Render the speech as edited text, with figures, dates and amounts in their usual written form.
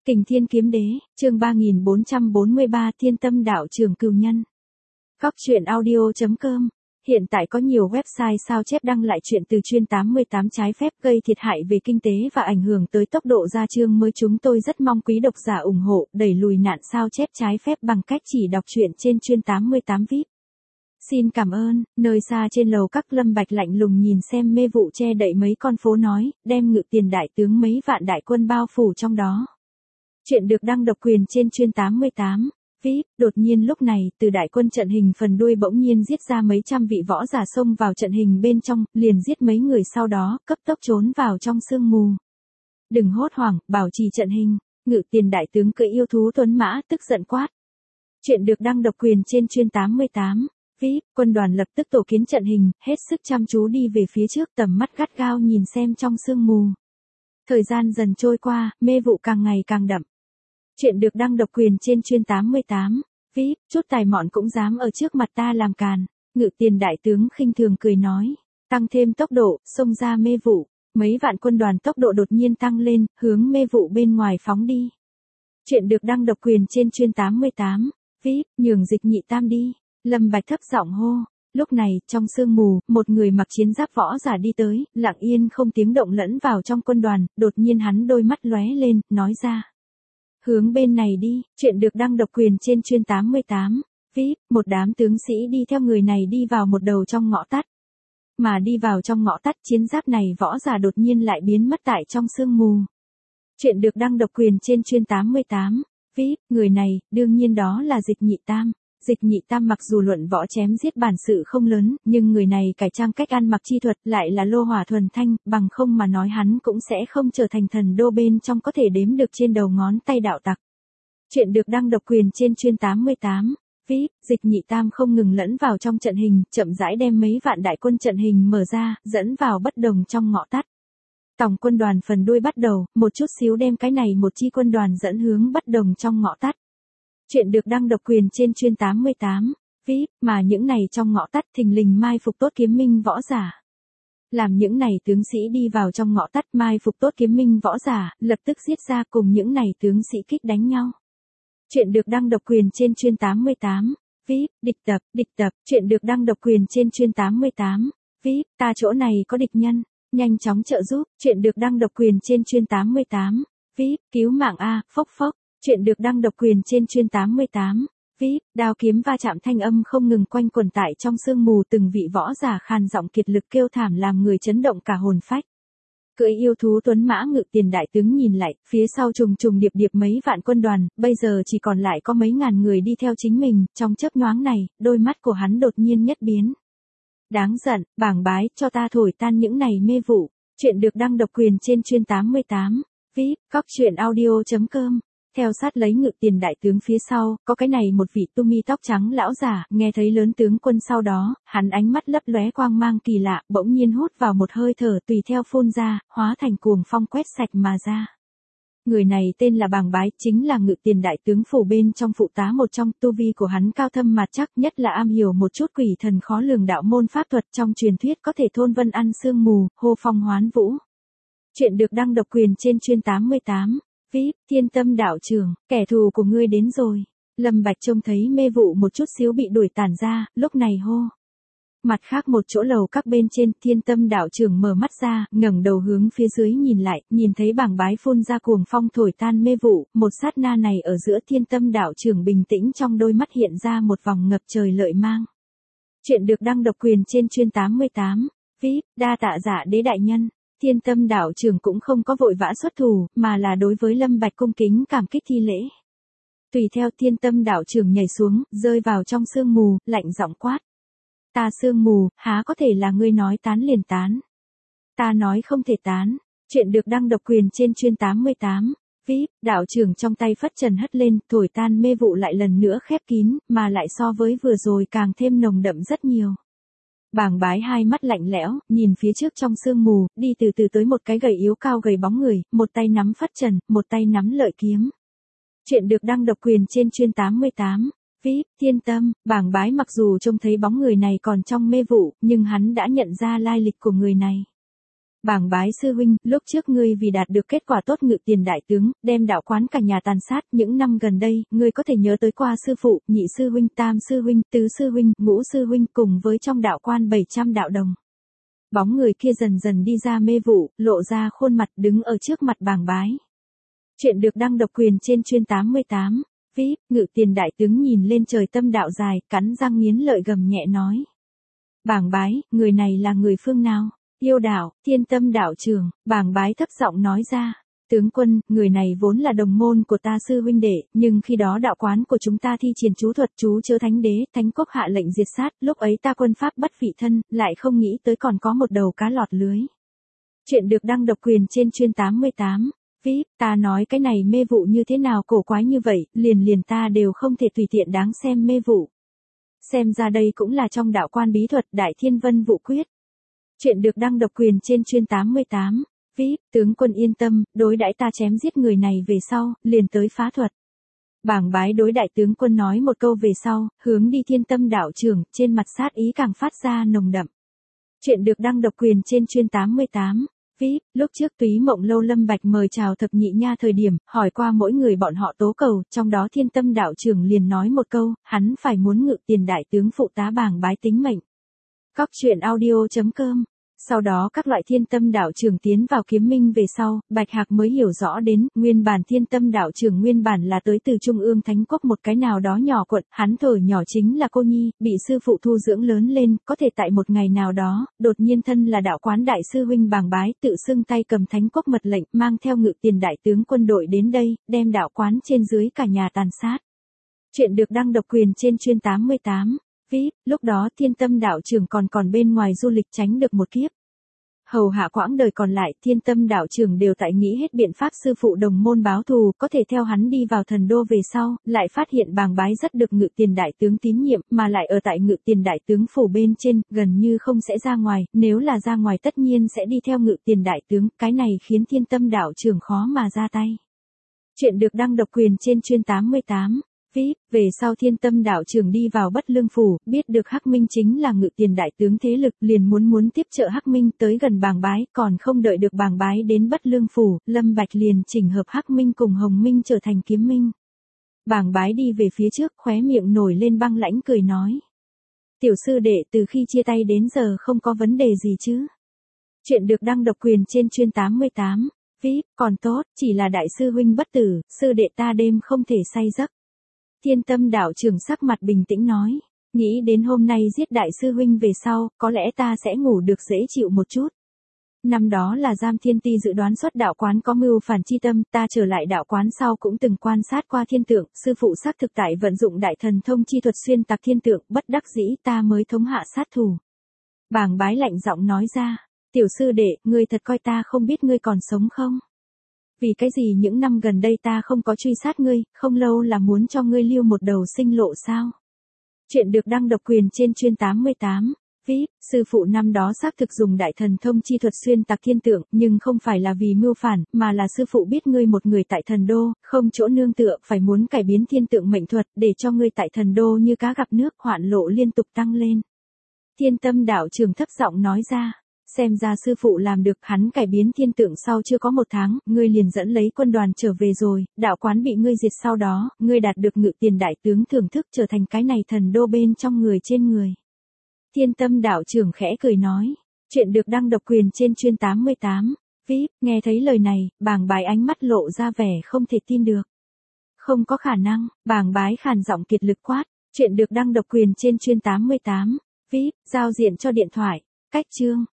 Kình Thiên Kiếm Đế, chương 3443 Thiên Tâm Đạo Trường Cửu Nhân. Góc truyện audio.com. Hiện tại có nhiều website sao chép đăng lại chuyện từ chuyên 88 trái phép gây thiệt hại về kinh tế và ảnh hưởng tới tốc độ ra chương mới. Chúng tôi rất mong quý độc giả ủng hộ đẩy lùi nạn sao chép trái phép bằng cách chỉ đọc truyện trên chuyên 88 VIP. Xin cảm ơn. Nơi xa trên lầu các, Lâm Bạch lạnh lùng nhìn xem mê vụ che đậy mấy con phố nói, đem Ngự Tiền đại tướng mấy vạn đại quân bao phủ trong đó. Chuyện được đăng độc quyền trên chuyên 88 VIP. Đột nhiên lúc này, từ đại quân trận hình phần đuôi bỗng nhiên giết ra mấy trăm vị võ giả xông vào trận hình bên trong, liền giết mấy người sau đó, cấp tốc trốn vào trong sương mù. Đừng hốt hoảng, bảo trì trận hình. Ngự Tiền đại tướng cưỡi yêu thú tuấn mã tức giận quát. Chuyện được đăng độc quyền trên chuyên 88 VIP. Quân đoàn lập tức tổ kiến trận hình, hết sức chăm chú đi về phía trước, tầm mắt gắt gao nhìn xem trong sương mù. Thời gian dần trôi qua, mê vụ càng ngày càng đậm. Chuyện được đăng độc quyền trên chuyên 88 VIP. Chút tài mọn cũng dám ở trước mặt ta làm càn. Ngự Tiền đại tướng khinh thường cười nói, tăng thêm tốc độ, xông ra mê vụ. Mấy vạn quân đoàn tốc độ đột nhiên tăng lên, hướng mê vụ bên ngoài phóng đi. Chuyện được đăng độc quyền trên chuyên 88 VIP. Nhường Dịch Nhị Tam đi. Lâm Bạch thấp giọng hô. Lúc này, trong sương mù, một người mặc chiến giáp võ giả đi tới, lặng yên không tiếng động lẫn vào trong quân đoàn, đột nhiên hắn đôi mắt lóe lên, nói ra. Hướng bên này đi. Chuyện được đăng độc quyền trên chuyên 88 VIP. Một đám tướng sĩ đi theo người này đi vào một đầu trong ngõ tắt. Mà đi vào trong ngõ tắt, chiến giáp này võ giả đột nhiên lại biến mất tại trong sương mù. Chuyện được đăng độc quyền trên chuyên 88 VIP. Người này, đương nhiên đó là Dịch Nhị Tam. Dịch Nhị Tam mặc dù luận võ chém giết bản sự không lớn, nhưng người này cải trang cách ăn mặc chi thuật lại là lô hỏa thuần thanh, bằng không mà nói hắn cũng sẽ không trở thành thần đô bên trong có thể đếm được trên đầu ngón tay đạo tặc. Chuyện được đăng độc quyền trên chuyên 88 VIP. Dịch Nhị Tam không ngừng lẫn vào trong trận hình, chậm rãi đem mấy vạn đại quân trận hình mở ra, dẫn vào bất đồng trong ngõ tắt. Tổng quân đoàn phần đuôi bắt đầu, một chút xíu đem cái này một chi quân đoàn dẫn hướng bất đồng trong ngõ tắt. Chuyện được đăng độc quyền trên chuyên 88 VIP. Mà những này trong ngõ tắt thình lình mai phục tốt kiếm minh võ giả. Làm những này tướng sĩ đi vào trong ngõ tắt mai phục tốt kiếm minh võ giả, lập tức giết ra cùng những này tướng sĩ kích đánh nhau. Chuyện được đăng độc quyền trên chuyên 88 VIP. Địch tập. Chuyện được đăng độc quyền trên chuyên 88 VIP. Ta chỗ này có địch nhân, nhanh chóng trợ giúp. Chuyện được đăng độc quyền trên chuyên 88 VIP. Cứu mạng a, phốc phốc. Chuyện được đăng độc quyền trên chuyên 88 VIP. Đao kiếm va chạm thanh âm không ngừng quanh quẩn tại trong sương mù, từng vị võ giả khan giọng kiệt lực kêu thảm làm người chấn động cả hồn phách. Cưỡi yêu thú tuấn mã Ngự Tiền đại tướng nhìn lại, phía sau trùng trùng điệp điệp mấy vạn quân đoàn, bây giờ chỉ còn lại có mấy ngàn người đi theo chính mình, trong chớp nhoáng này, đôi mắt của hắn đột nhiên nhất biến. Đáng giận, bảng bái, cho ta thổi tan những này mê vụ. Chuyện được đăng độc quyền trên chuyên 88 VIP. Góc truyện audio.com. Theo sát lấy Ngự Tiền đại tướng phía sau, có cái này một vị tu mi tóc trắng lão giả, nghe thấy lớn tướng quân sau đó, hắn ánh mắt lấp lóe quang mang kỳ lạ, bỗng nhiên hút vào một hơi thở tùy theo phun ra, hóa thành cuồng phong quét sạch mà ra. Người này tên là Bàng Bái, chính là Ngự Tiền đại tướng phủ bên trong phụ tá một trong, tu vi của hắn cao thâm mạt chắc, nhất là am hiểu một chút quỷ thần khó lường đạo môn pháp thuật, trong truyền thuyết có thể thôn vân ăn sương mù, hô phong hoán vũ. Chuyện được đăng độc quyền trên chuyên 88 VIP. Thiên Tâm đạo trường, kẻ thù của ngươi đến rồi. Lâm Bạch trông thấy mê vụ một chút xíu bị đuổi tản ra, lúc này hô. Mặt khác một chỗ lầu các bên trên, Thiên Tâm đạo trường mở mắt ra, ngẩng đầu hướng phía dưới nhìn lại, nhìn thấy Bàng Bái phun ra cuồng phong thổi tan mê vụ, một sát na này ở giữa Thiên Tâm đạo trường bình tĩnh, trong đôi mắt hiện ra một vòng ngập trời lợi mang. Chuyện được đăng độc quyền trên chuyên 88 VIP. Đa tạ Dạ Đế đại nhân. Thiên Tâm đạo trưởng cũng không có vội vã xuất thủ, mà là đối với Lâm Bạch cung kính cảm kích thi lễ. Tùy theo Thiên Tâm đạo trưởng nhảy xuống, rơi vào trong sương mù, lạnh giọng quát. Ta sương mù, há có thể là ngươi nói tán liền tán. Ta nói không thể tán. Chuyện được đăng độc quyền trên chuyên 88 VIP. Đạo trưởng trong tay phất trần hất lên, thổi tan mê vụ lại lần nữa khép kín, mà lại so với vừa rồi càng thêm nồng đậm rất nhiều. Bàng Bái hai mắt lạnh lẽo, nhìn phía trước trong sương mù, đi từ từ tới một cái gầy yếu cao gầy bóng người, một tay nắm phất trần, một tay nắm lợi kiếm. Chuyện được đăng độc quyền trên chuyên 88 VIP. Thiên Tâm. Bàng Bái mặc dù trông thấy bóng người này còn trong mê vụ, nhưng hắn đã nhận ra lai lịch của người này. Bàng bái sư huynh, lúc trước ngươi vì đạt được kết quả tốt ngự tiền đại tướng, đem đạo quán cả nhà tàn sát, những năm gần đây, ngươi có thể nhớ tới qua sư phụ, nhị sư huynh, tam sư huynh, tứ sư huynh, ngũ sư huynh cùng với trong đạo quan 700 đạo đồng. Bóng người kia dần dần đi ra mê vụ, lộ ra khuôn mặt đứng ở trước mặt bàng bái. Chuyện được đăng độc quyền trên chuyên 88. VIP, ngự tiền đại tướng nhìn lên trời tâm đạo dài, cắn răng nghiến lợi gầm nhẹ nói. Bàng bái, người này là người phương nào? Yêu đạo, thiên tâm đạo trưởng, bàng bái thấp giọng nói ra. Tướng quân, người này vốn là đồng môn của ta sư huynh đệ, nhưng khi đó đạo quán của chúng ta thi triển chú thuật chú chớ thánh đế, thánh quốc hạ lệnh diệt sát, lúc ấy ta quân pháp bất vị thân, lại không nghĩ tới còn có một đầu cá lọt lưới. Chuyện được đăng độc quyền trên chuyên 88. VIP, ta nói cái này mê vụ như thế nào cổ quái như vậy, liền ta đều không thể tùy tiện đáng xem mê vụ. Xem ra đây cũng là trong đạo quan bí thuật Đại Thiên Vân Vụ Quyết. Chuyện được đăng độc quyền trên chuyên 88. VIP, tướng quân yên tâm, đối đãi ta chém giết người này về sau, liền tới phá thuật. Bàng bái đối đại tướng quân nói một câu về sau, hướng đi thiên tâm đạo trưởng, trên mặt sát ý càng phát ra nồng đậm. Chuyện được đăng độc quyền trên chuyên 88. VIP, lúc trước Túy Mộng Lâu Lâm Bạch mời chào thập nhị nha thời điểm, hỏi qua mỗi người bọn họ tố cầu, trong đó thiên tâm đạo trưởng liền nói một câu, hắn phải muốn ngự tiền đại tướng phụ tá bàng bái tính mệnh. Cóc truyện audio.com. Sau đó các loại thiên tâm đạo trưởng tiến vào kiếm minh về sau, Bạch Hạc mới hiểu rõ đến, nguyên bản thiên tâm đạo trưởng nguyên bản là tới từ Trung ương Thánh Quốc một cái nào đó nhỏ quận, hắn thổi nhỏ chính là cô nhi, bị sư phụ thu dưỡng lớn lên, có thể tại một ngày nào đó, đột nhiên thân là đạo quán đại sư huynh bàng bái, tự xưng tay cầm Thánh Quốc mật lệnh, mang theo ngự tiền đại tướng quân đội đến đây, đem đạo quán trên dưới cả nhà tàn sát. Chuyện được đăng độc quyền trên chuyên 88. VIP, lúc đó thiên tâm đạo trưởng còn bên ngoài du lịch tránh được một kiếp. Hầu hạ quãng đời còn lại, thiên tâm đạo trưởng đều tại nghĩ hết biện pháp sư phụ đồng môn báo thù, có thể theo hắn đi vào thần đô về sau, lại phát hiện bàng bái rất được ngự tiền đại tướng tín nhiệm, mà lại ở tại ngự tiền đại tướng phủ bên trên, gần như không sẽ ra ngoài, nếu là ra ngoài tất nhiên sẽ đi theo ngự tiền đại tướng, cái này khiến thiên tâm đạo trưởng khó mà ra tay. Chuyện được đăng độc quyền trên chuyên 88. VIP, về sau thiên tâm đạo trưởng đi vào Bất Lương Phủ, biết được Hắc Minh chính là ngự tiền đại tướng thế lực, liền muốn tiếp trợ Hắc Minh tới gần bàng bái, còn không đợi được bàng bái đến Bất Lương Phủ, Lâm Bạch liền chỉnh hợp Hắc Minh cùng Hồng Minh trở thành kiếm minh. Bàng bái đi về phía trước, khóe miệng nổi lên băng lãnh cười nói. Tiểu sư đệ từ khi chia tay đến giờ không có vấn đề gì chứ? Chuyện được đăng độc quyền trên chuyên 88. VIP, còn tốt, chỉ là đại sư huynh bất tử, sư đệ ta đêm không thể say giấc. Thiên tâm đạo trưởng sắc mặt bình tĩnh nói, nghĩ đến hôm nay giết đại sư huynh về sau, có lẽ ta sẽ ngủ được dễ chịu một chút. Năm đó là Giam Thiên Ti dự đoán xuất đạo quán có mưu phản chi tâm, ta trở lại đạo quán sau cũng từng quan sát qua thiên tượng, sư phụ xác thực tại vận dụng đại thần thông chi thuật xuyên tạc thiên tượng, bất đắc dĩ ta mới thống hạ sát thủ. Bàng bái lạnh giọng nói ra, tiểu sư đệ, ngươi thật coi ta không biết ngươi còn sống không? Vì cái gì những năm gần đây ta không có truy sát ngươi, không lâu là muốn cho ngươi lưu một đầu sinh lộ sao? Chuyện được đăng độc quyền trên chuyên 88. VIP, sư phụ năm đó xác thực dùng đại thần thông chi thuật xuyên tạc thiên tượng, nhưng không phải là vì mưu phản, mà là sư phụ biết ngươi một người tại thần đô, không chỗ nương tựa, phải muốn cải biến thiên tượng mệnh thuật, để cho ngươi tại thần đô như cá gặp nước, hoạn lộ liên tục tăng lên. Thiên tâm đạo trưởng thấp giọng nói ra. Xem ra sư phụ làm được, hắn cải biến thiên tượng sau chưa có một tháng, ngươi liền dẫn lấy quân đoàn trở về rồi, đạo quán bị ngươi diệt sau đó, ngươi đạt được ngự tiền đại tướng thưởng thức trở thành cái này thần đô bên trong người trên người. Thiên tâm đạo trưởng khẽ cười nói, chuyện được đăng độc quyền trên chuyên 88. VIP, nghe thấy lời này, bàng bái ánh mắt lộ ra vẻ không thể tin được. Không có khả năng, bàng bái khàn giọng kiệt lực quát, chuyện được đăng độc quyền trên chuyên 88. VIP, giao diện cho điện thoại, cách chương.